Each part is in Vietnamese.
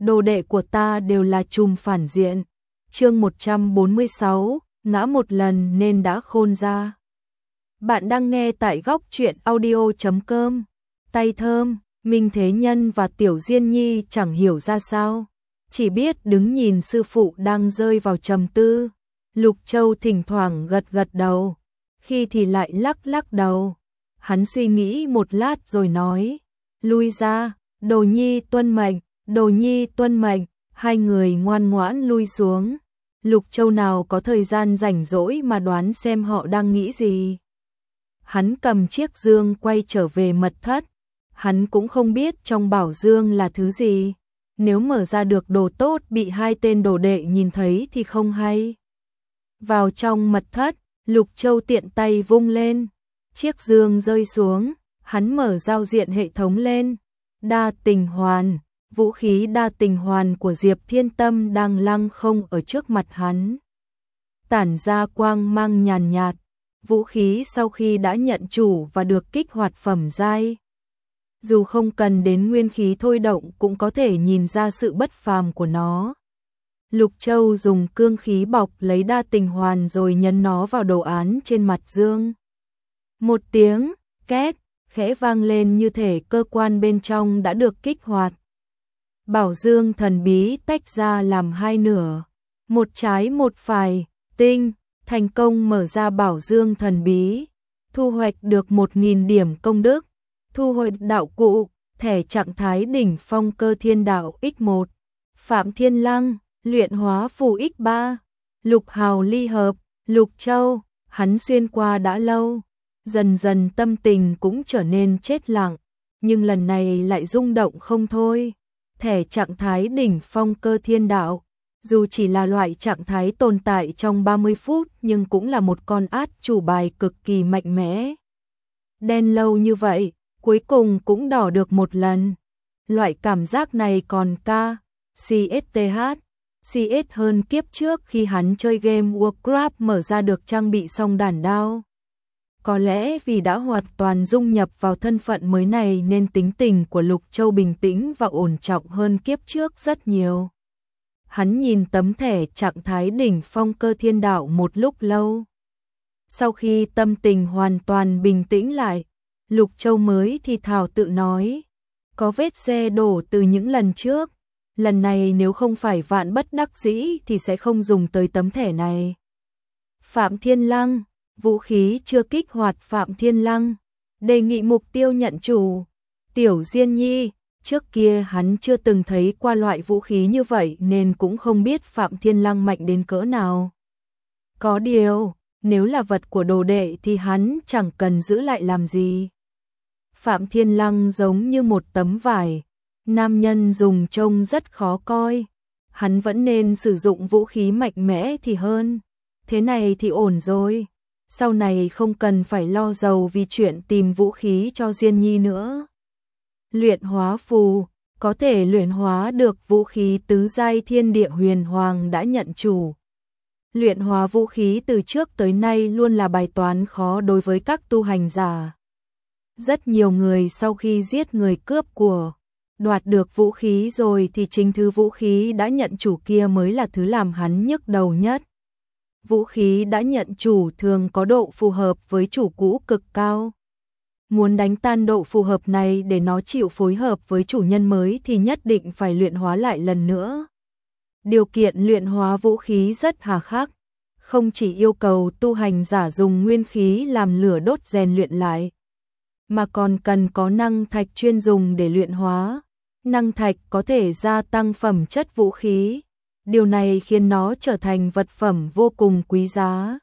đồ đệ của ta đều là trùm phản diện. Chương 146, ngã một lần nên đã khôn ra. Bạn đang nghe tại góc truyện audio.com. Tay thơm, Minh Thế Nhân và Tiểu Diên Nhi chẳng hiểu ra sao, chỉ biết đứng nhìn sư phụ đang rơi vào trầm tư. Lục Châu thỉnh thoảng gật gật đầu, khi thì lại lắc lắc đầu. Hắn suy nghĩ một lát rồi nói, lui ra, Đồ Nhi tuân mệnh, Đồ Nhi tuân mệnh. Hai người ngoan ngoãn lui xuống. Lục Châu nào có thời gian rảnh rỗi mà đoán xem họ đang nghĩ gì. Hắn cầm chiếc dương quay trở về mật thất. Hắn cũng không biết trong bảo dương là thứ gì. Nếu mở ra được đồ tốt bị hai tên đồ đệ nhìn thấy thì không hay. Vào trong mật thất, Lục Châu tiện tay vung lên. Chiếc dương rơi xuống, hắn mở giao diện hệ thống lên. Đa tình hoàn, vũ khí đa tình hoàn của Diệp Thiên Tâm đang lăng không ở trước mặt hắn. Tản ra quang mang nhàn nhạt, vũ khí sau khi đã nhận chủ và được kích hoạt phẩm giai. Dù không cần đến nguyên khí thôi động cũng có thể nhìn ra sự bất phàm của nó. Lục Châu dùng cương khí bọc lấy đa tình hoàn rồi nhấn nó vào đồ án trên mặt dương. Một tiếng két khẽ vang lên như thể cơ quan bên trong đã được kích hoạt. Bảo dương thần bí tách ra làm hai nửa, một trái một phải, tinh, thành công mở ra bảo dương thần bí, thu hoạch được 1000 điểm công đức, thu hồi đạo cụ, thẻ trạng thái đỉnh phong cơ thiên đạo X1, Phạm Thiên Lăng, luyện hóa phù X3, lục hào ly hợp, Lục Châu, hắn xuyên qua đã lâu, dần dần tâm tình cũng trở nên chết lặng, nhưng lần này lại rung động không thôi. Thẻ trạng thái đỉnh phong cơ thiên đạo, dù chỉ là loại trạng thái tồn tại trong 30 phút nhưng cũng là một con át chủ bài cực kỳ mạnh mẽ. Đen lâu như vậy, cuối cùng cũng đỏ được một lần. Loại cảm giác này còn CS hơn kiếp trước khi hắn chơi game Warcraft mở ra được trang bị song đản đao. Có lẽ vì đã hoàn toàn dung nhập vào thân phận mới này nên tính tình của Lục Châu bình tĩnh và ổn trọng hơn kiếp trước rất nhiều. Hắn nhìn tấm thẻ trạng thái đỉnh phong cơ thiên đạo một lúc lâu. Sau khi tâm tình hoàn toàn bình tĩnh lại, Lục Châu mới thì thào tự nói, có vết xe đổ từ những lần trước, lần này nếu không phải vạn bất đắc dĩ thì sẽ không dùng tới tấm thẻ này. Phạm Thiên Lăng, vũ khí chưa kích hoạt Phạm Thiên Lăng, đề nghị mục tiêu nhận chủ. Tiểu Diên Nhi, trước kia hắn chưa từng thấy qua loại vũ khí như vậy nên cũng không biết Phạm Thiên Lăng mạnh đến cỡ nào. Có điều, nếu là vật của đồ đệ thì hắn chẳng cần giữ lại làm gì. Phạm Thiên Lăng giống như một tấm vải, nam nhân dùng trông rất khó coi, hắn vẫn nên sử dụng vũ khí mạnh mẽ thì hơn. Thế này thì ổn rồi. Sau này không cần phải lo giàu vì chuyện tìm vũ khí cho Diên Nhi nữa. Luyện hóa phù, có thể luyện hóa được vũ khí tứ giai thiên địa huyền hoàng đã nhận chủ. Luyện hóa vũ khí từ trước tới nay luôn là bài toán khó đối với các tu hành giả. Rất nhiều người sau khi giết người cướp của, đoạt được vũ khí rồi thì chính thứ vũ khí đã nhận chủ kia mới là thứ làm hắn nhức đầu nhất. Vũ khí đã nhận chủ thường có độ phù hợp với chủ cũ cực cao. Muốn đánh tan độ phù hợp này để nó chịu phối hợp với chủ nhân mới thì nhất định phải luyện hóa lại lần nữa. Điều kiện luyện hóa vũ khí rất hà khắc, không chỉ yêu cầu tu hành giả dùng nguyên khí làm lửa đốt rèn luyện lại, mà còn cần có năng thạch chuyên dùng để luyện hóa. Năng thạch có thể gia tăng phẩm chất vũ khí. Điều này khiến nó trở thành vật phẩm vô cùng quý giá.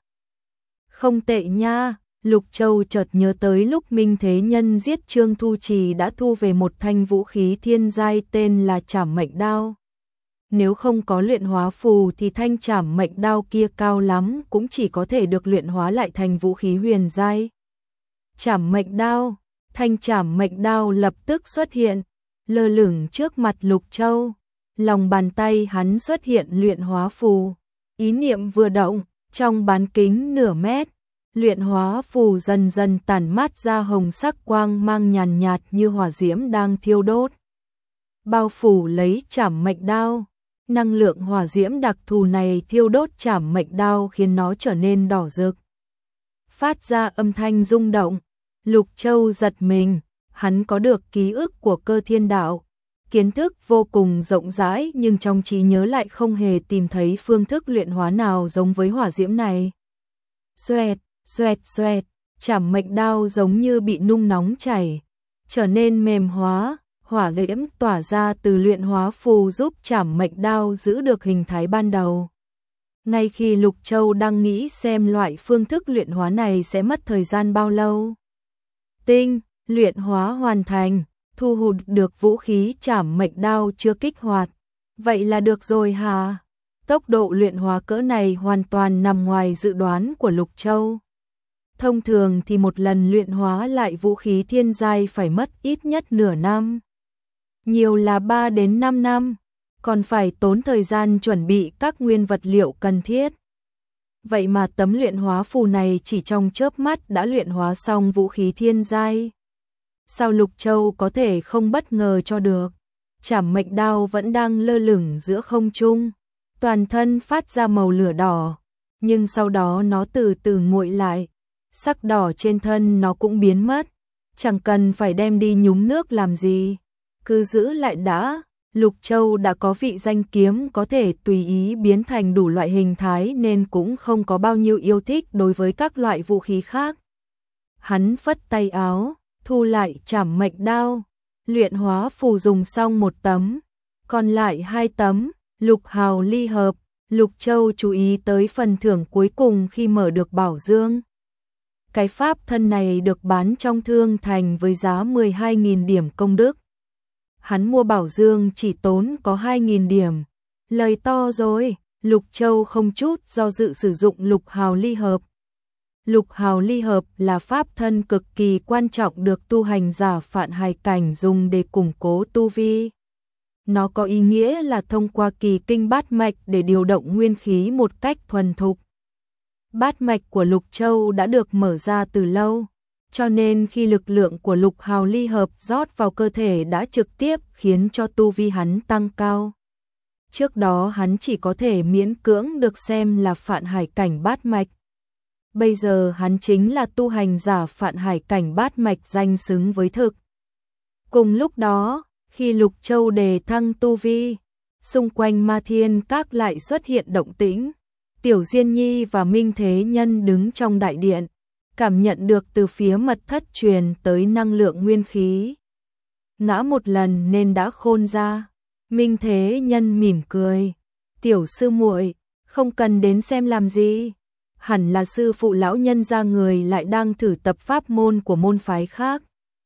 Không tệ nha, Lục Châu chợt nhớ tới lúc Minh Thế Nhân giết Trương Thu Trì đã thu về một thanh vũ khí thiên giai tên là Trảm Mệnh Đao. Nếu không có luyện hóa phù thì thanh Trảm Mệnh Đao kia cao lắm cũng chỉ có thể được luyện hóa lại thành vũ khí huyền giai. Trảm Mệnh Đao, thanh Trảm Mệnh Đao lập tức xuất hiện, lơ lửng trước mặt Lục Châu. Lòng bàn tay hắn xuất hiện luyện hóa phù, ý niệm vừa động, trong bán kính nửa mét, luyện hóa phù dần dần tản mát ra hồng sắc quang mang nhàn nhạt như hỏa diễm đang thiêu đốt. bao phủ lấy trảm mệnh đao. Năng lượng hỏa diễm đặc thù này thiêu đốt trảm mệnh đao khiến nó trở nên đỏ rực, phát ra âm thanh rung động. Lục Châu giật mình, hắn có được ký ức của Cơ Thiên Đạo, kiến thức vô cùng rộng rãi nhưng trong trí nhớ lại không hề tìm thấy phương thức luyện hóa nào giống với hỏa diễm này. Xoẹt, xoẹt, xoẹt, trảm mệnh đao giống như bị nung nóng chảy, trở nên mềm hóa, hỏa diễm tỏa ra từ luyện hóa phù giúp trảm mệnh đao giữ được hình thái ban đầu. Ngay khi Lục Châu đang nghĩ xem loại phương thức luyện hóa này sẽ mất thời gian bao lâu. Tinh, luyện hóa hoàn thành, thu hút được vũ khí trảm mệnh đao chưa kích hoạt. Vậy là được rồi hả? Tốc độ luyện hóa cỡ này hoàn toàn nằm ngoài dự đoán của Lục Châu. Thông thường thì một lần luyện hóa lại vũ khí thiên giai phải mất ít nhất nửa năm. Nhiều là 3 đến 5 năm, còn phải tốn thời gian chuẩn bị các nguyên vật liệu cần thiết. Vậy mà tấm luyện hóa phù này chỉ trong chớp mắt đã luyện hóa xong vũ khí thiên giai. Sao Lục Châu có thể không bất ngờ cho được? Trảm mệnh đao vẫn đang lơ lửng giữa không trung, toàn thân phát ra màu lửa đỏ, nhưng sau đó nó từ từ nguội lại, sắc đỏ trên thân nó cũng biến mất, chẳng cần phải đem đi nhúng nước làm gì, cứ giữ lại đã. Lục Châu đã có vị danh kiếm có thể tùy ý biến thành đủ loại hình thái nên cũng không có bao nhiêu yêu thích đối với các loại vũ khí khác. Hắn phất tay áo, thu lại trảm mệnh đao, luyện hóa phù dùng xong một tấm, còn lại 2 tấm, lục hào ly hợp. Lục Châu chú ý tới phần thưởng cuối cùng khi mở được bảo dương. Cái pháp thân này được bán trong thương thành với giá 12.000 điểm công đức. Hắn mua bảo dương chỉ tốn có 2.000 điểm. Lời to rồi, Lục Châu không chút do dự sử dụng lục hào ly hợp. Lục hào ly hợp là pháp thân cực kỳ quan trọng được tu hành giả Phạn Hải cảnh dùng để củng cố tu vi. Nó có ý nghĩa là thông qua kỳ kinh bát mạch để điều động nguyên khí một cách thuần thục. Bát mạch của Lục Châu đã được mở ra từ lâu, cho nên khi lực lượng của lục hào ly hợp rót vào cơ thể đã trực tiếp khiến cho tu vi hắn tăng cao. Trước đó hắn chỉ có thể miễn cưỡng được xem là Phạn Hải cảnh bát mạch. Bây giờ hắn chính là tu hành giả Phạn Hải cảnh bát mạch danh xứng với thực. Cùng lúc đó, khi Lục Châu đề thăng tu vi, xung quanh Ma Thiên Các lại xuất hiện động tĩnh. Tiểu Diên Nhi và Minh Thế Nhân đứng trong đại điện, cảm nhận được từ phía mật thất truyền tới năng lượng nguyên khí. Ngã một lần nên đã khôn ra. Minh Thế Nhân mỉm cười, "Tiểu sư muội, không cần đến xem làm gì, hẳn là sư phụ lão nhân gia người lại đang thử tập pháp môn của môn phái khác."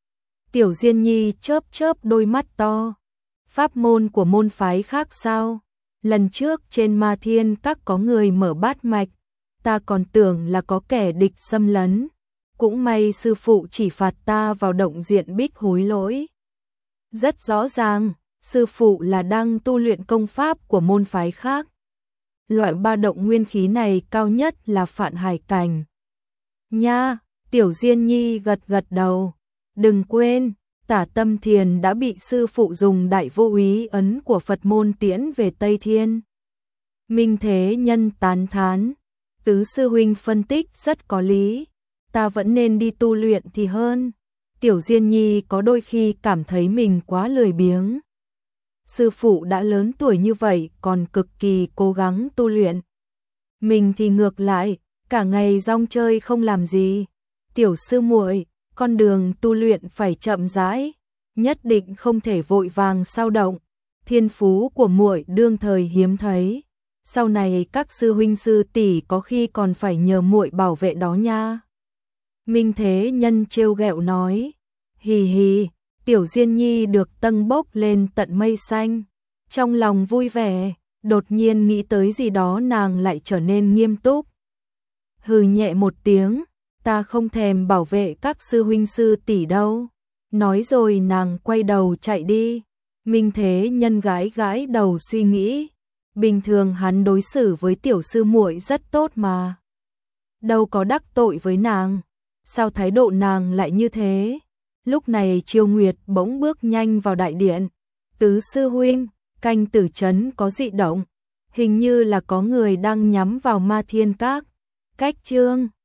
Tiểu Diên Nhi chớp chớp đôi mắt to, "Pháp môn của môn phái khác sao? Lần trước trên Ma Thiên Các có người mở bát mạch, ta còn tưởng là có kẻ địch xâm lấn. Cũng may sư phụ chỉ phạt ta vào động diện bích hối lỗi." Rất rõ ràng, sư phụ là đang tu luyện công pháp của môn phái khác. Loại ba động nguyên khí này cao nhất là Phạn Hải cảnh. Nha, Tiểu Diên Nhi gật gật đầu. Đừng quên, Tả Tâm Thiền đã bị sư phụ dùng đại vô úy ấn của Phật môn tiễn về Tây Thiên. Minh Thế Nhân tán thán, tứ sư huynh phân tích rất có lý, ta vẫn nên đi tu luyện thì hơn. Tiểu Diên Nhi có đôi khi cảm thấy mình quá lười biếng. Sư phụ đã lớn tuổi như vậy còn cực kỳ cố gắng tu luyện. Mình thì ngược lại, cả ngày rong chơi không làm gì. Tiểu sư muội, con đường tu luyện phải chậm rãi, nhất định không thể vội vàng xao động. Thiên phú của muội đương thời hiếm thấy. Sau này các sư huynh sư tỷ có khi còn phải nhờ muội bảo vệ đó nha. Minh Thế Nhân trêu ghẹo nói, hì hì. Tiểu Diên Nhi được tâng bốc lên tận mây xanh, trong lòng vui vẻ, đột nhiên nghĩ tới gì đó nàng lại trở nên nghiêm túc. Hừ nhẹ một tiếng, ta không thèm bảo vệ các sư huynh sư tỷ đâu. Nói rồi nàng quay đầu chạy đi. Minh Thế Nhân gãi gãi đầu suy nghĩ, bình thường hắn đối xử với tiểu sư muội rất tốt mà. Đâu có đắc tội với nàng, sao thái độ nàng lại như thế? Lúc này Chiêu Nguyệt bỗng bước nhanh vào đại điện, Tứ sư huynh, canh tử trấn có dị động, hình như là có người đang nhắm vào Ma Thiên Các. Cách chương